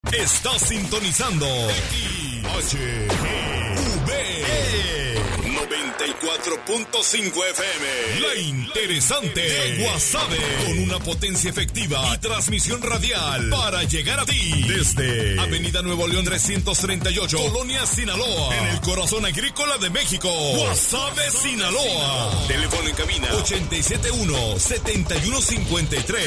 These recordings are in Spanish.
Estás sintonizando XHGV 94.5 FM. La interesante de Guasave, con una potencia efectiva y transmisión radial para llegar a ti desde Avenida Nuevo León 338, Colonia Sinaloa, en el corazón agrícola de México. Guasave, Sinaloa. Teléfono en cabina 871-7153.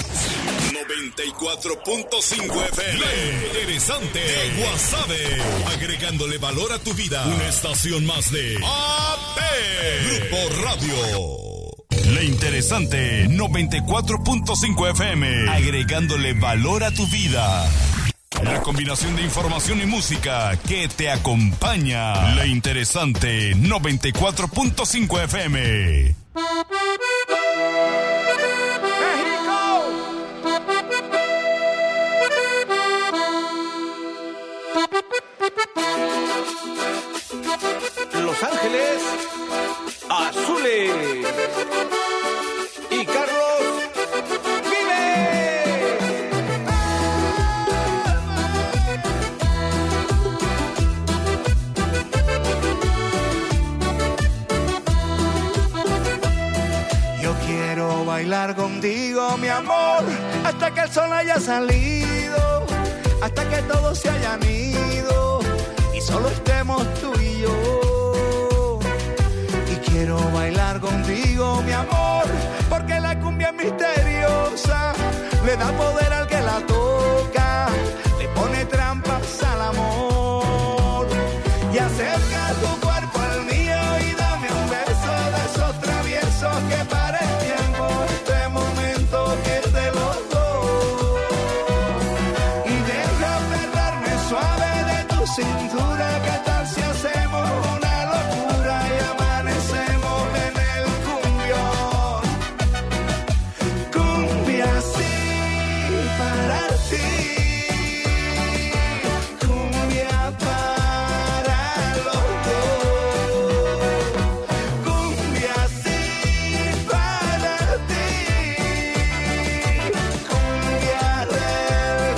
94.5 FM. La interesante de Guasave, agregándole valor a tu vida. Una estación más de AP Grupo Radio. La interesante 94.5 FM, agregándole valor a tu vida. La combinación de información y música que te acompaña. La interesante 94.5 FM. Los Ángeles Azules y Carlos Vive. Yo quiero bailar contigo, mi amor, hasta que el sol haya salido, hasta que todos se hayan ido y solo estemos tú y yo. Y quiero bailar contigo, mi amor, porque la cumbia es misteriosa, le da poder al que la toca, le pone trampas al amor. Y acerca tu cuerpo al mío y dame un beso de esos traviesos que para el tiempo, este momento que es de los dos. Y deja aferrarme suave de tu cintura, ¿qué tal si hacemos una locura y amanecemos en el cumbión? Cumbia así para ti, cumbia para los dos, cumbia así para ti, cumbia del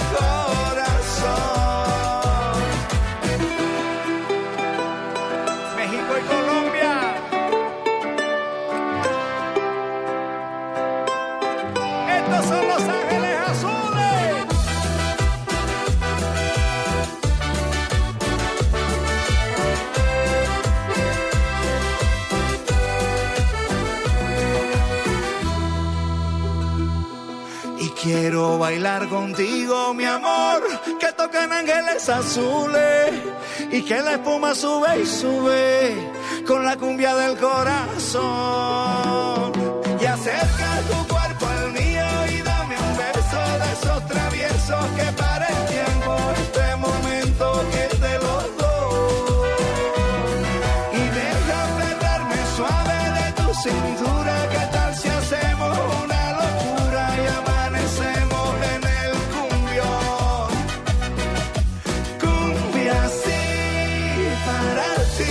corazón. México y Colombia. Estos son Los Ángeles Azules. Y quiero bailar contigo, mi amor, que toquen ángeles azules y que la espuma sube y sube con la cumbia del corazón. Y acerca tu cuerpo al mío y dame un beso de esos traviesos que para el tiempo, este momento que es de los dos. Y deja aferrarme suave de tu cintura, ¿qué tal si hacemos una locura y amanecemos en el cumbión? Cumbia así para ti,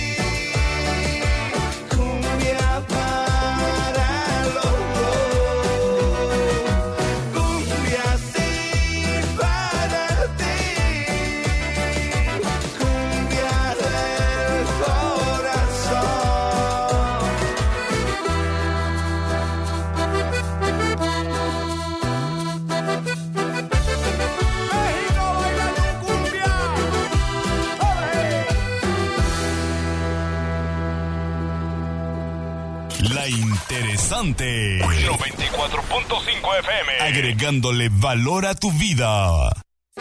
cumbia para los dos, cumbia así para ti, cumbia del corazón. México bailando cumbia. ¡Ole! La interesante 94.5 FM, agregándole valor a tu vida.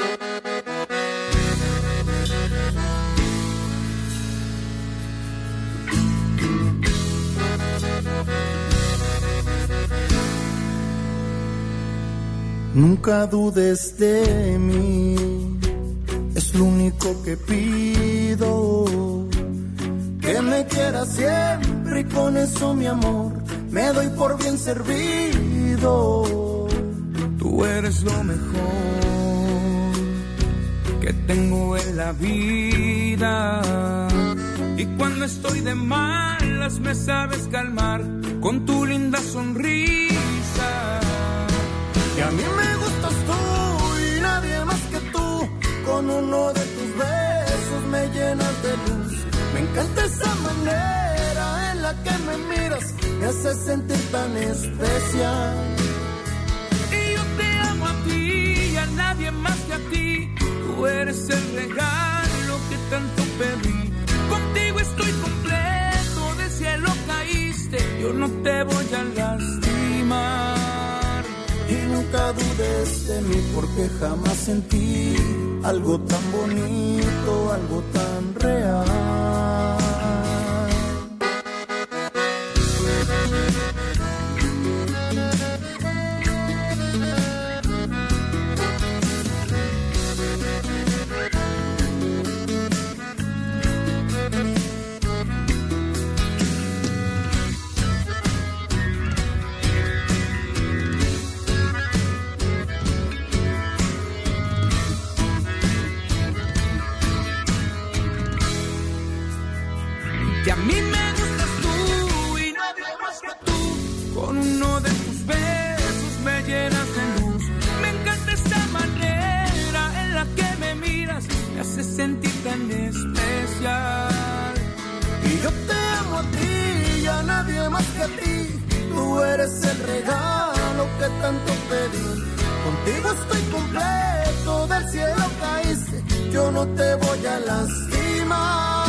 Nunca dudes de mí, es lo único que pido. Que me quieras siempre y con eso, mi amor, me doy por bien servido. Tú eres lo mejor que tengo en la vida. Y cuando estoy de malas me sabes calmar con tu linda sonrisa. Y a mí me gustas tú y nadie más que tú. con uno de tus besos me llenas de luz. Me encanta esa manera en la que me miras, me hace sentir tan especial. Y yo te amo a ti y a nadie más que a ti. Tú eres el regalo que tanto pedí. Contigo estoy completo, del cielo caíste. Yo no te voy a lastimar. Y nunca dudes de mí porque jamás sentí algo tan bonito, algo tan real. Que a mí me gustas tú y nadie más que tú. Con uno de tus besos me llenas de luz. Me encanta esta manera en la que me miras, me hace sentir tan especial. Y yo te amo a ti y a nadie más que a ti. Tú eres el regalo que tanto pedí. Contigo estoy completo, del cielo caíste. Yo no te voy a lastimar.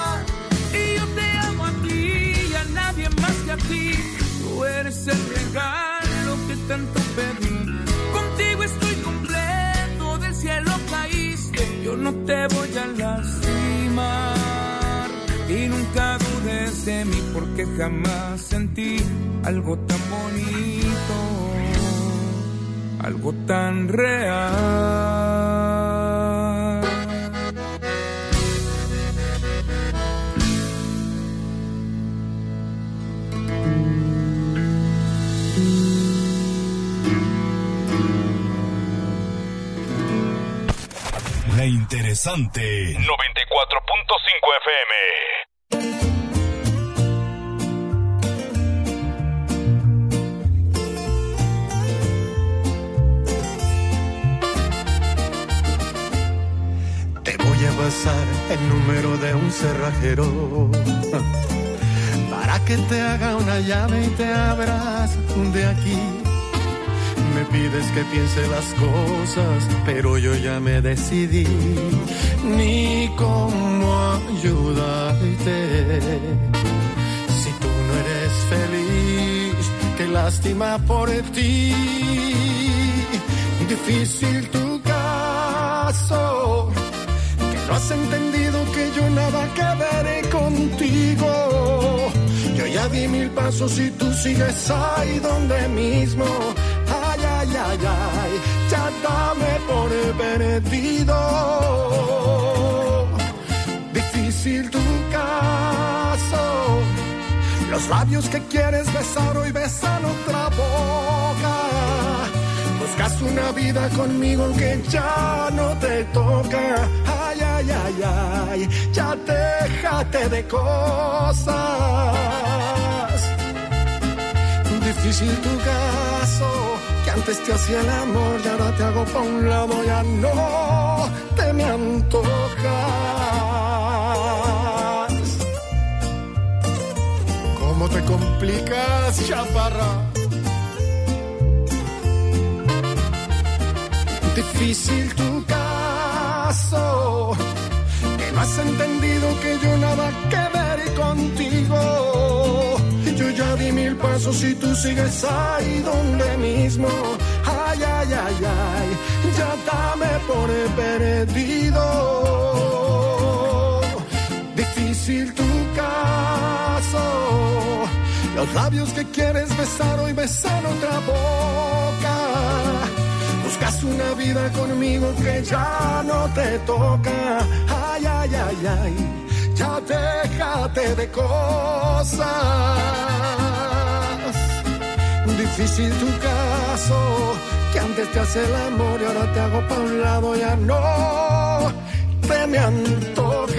A ti, tú eres el regalo que tanto pedí. Contigo estoy completo, del cielo caíste. Yo no te voy a lastimar. Y nunca dudes de mí porque jamás sentí algo tan bonito, algo tan real. La interesante 94.5 FM. Te voy a pasar el número de un cerrajero para que te haga una llave y te abras de aquí. Me pides que piense las cosas, pero yo ya me decidí, ni cómo ayudarte. Si tú no eres feliz, qué lástima por ti. Difícil tu caso, que no has entendido que yo nada que veré contigo. Yo ya di 1000 pasos y tú sigues ahí donde mismo. Ay, ay, ay, ay, ya dame por perdido. Difícil tu caso, los labios que quieres besar hoy besan otra boca. Buscas una vida conmigo que ya no te toca. Ay, ay, ay, ay, ya déjate de cosas. Difícil tu caso, que antes te hacía el amor y ahora te hago pa' un lado, ya no te me antojas. ¿Cómo te complicas, chaparra? Difícil tu caso, que no has entendido que yo nada que ver contigo. Yo ya di 1000 pasos y tú sigues ahí donde mismo. Ay, ay, ay, ay, ya dame por perdido. Difícil tu caso, los labios que quieres besar hoy besan otra boca. Buscas una vida conmigo que ya no te toca. Ay, ay, ay, ay, ya déjate de cosas. Difícil tu caso, que antes te hace el amor y ahora te hago pa' un lado, ya no te me antojas.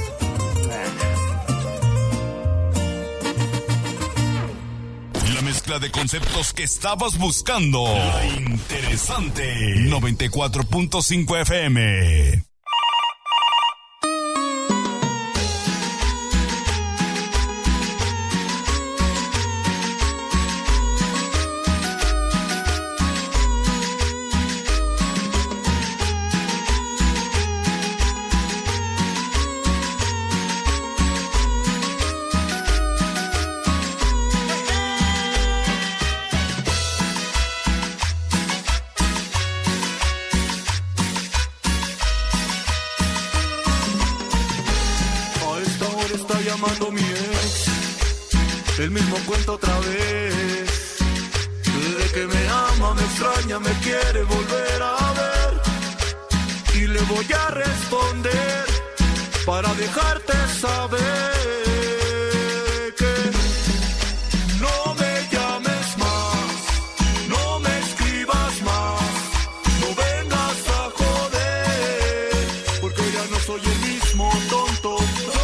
La mezcla mezcla de conceptos que estabas buscando. La Interesante. 94.5 FM. Llamando mi ex, el mismo cuento otra vez. Desde que me ama, me extraña, me quiere volver a ver. Y le voy a responder para dejarte saber que no me llames más, no me escribas más, no vengas a joder, porque ya no soy el mismo tonto.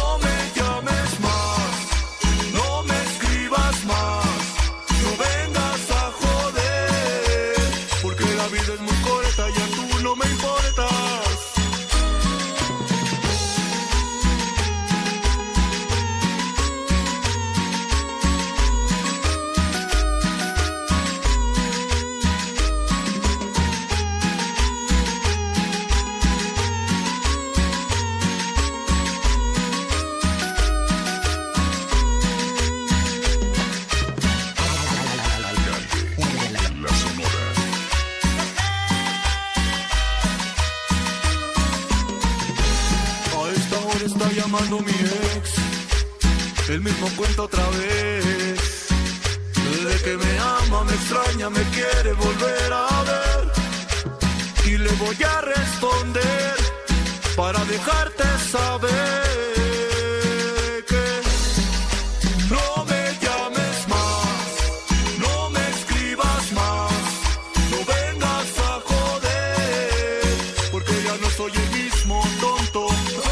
Llamando mi ex, el mismo cuento otra vez. Desde que me ama, me extraña, me quiere volver a ver. Y le voy a responder para dejarte saber que no me llames más, no me escribas más, no vengas a joder, porque ya no soy el mismo tonto.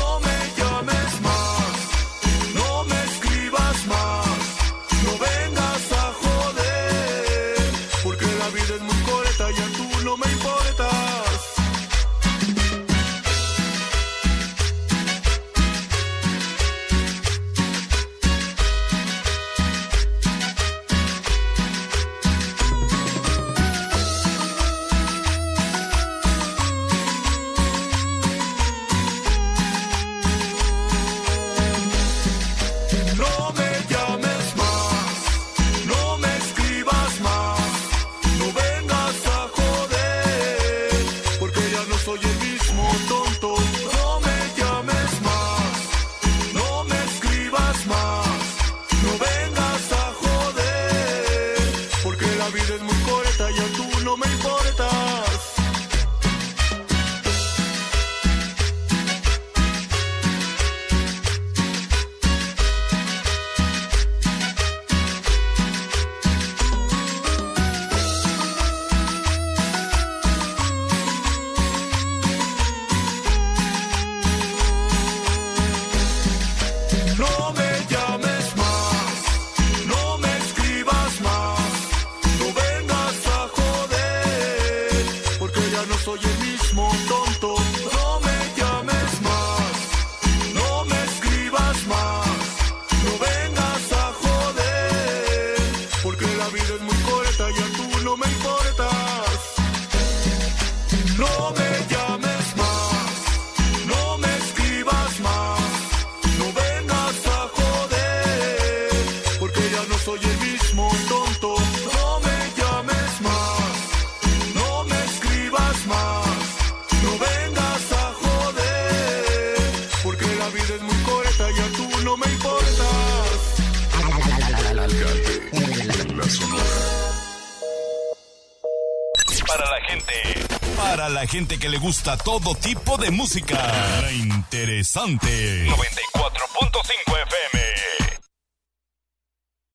Para la gente que le gusta todo tipo de música. La Interesante. 94.5 FM.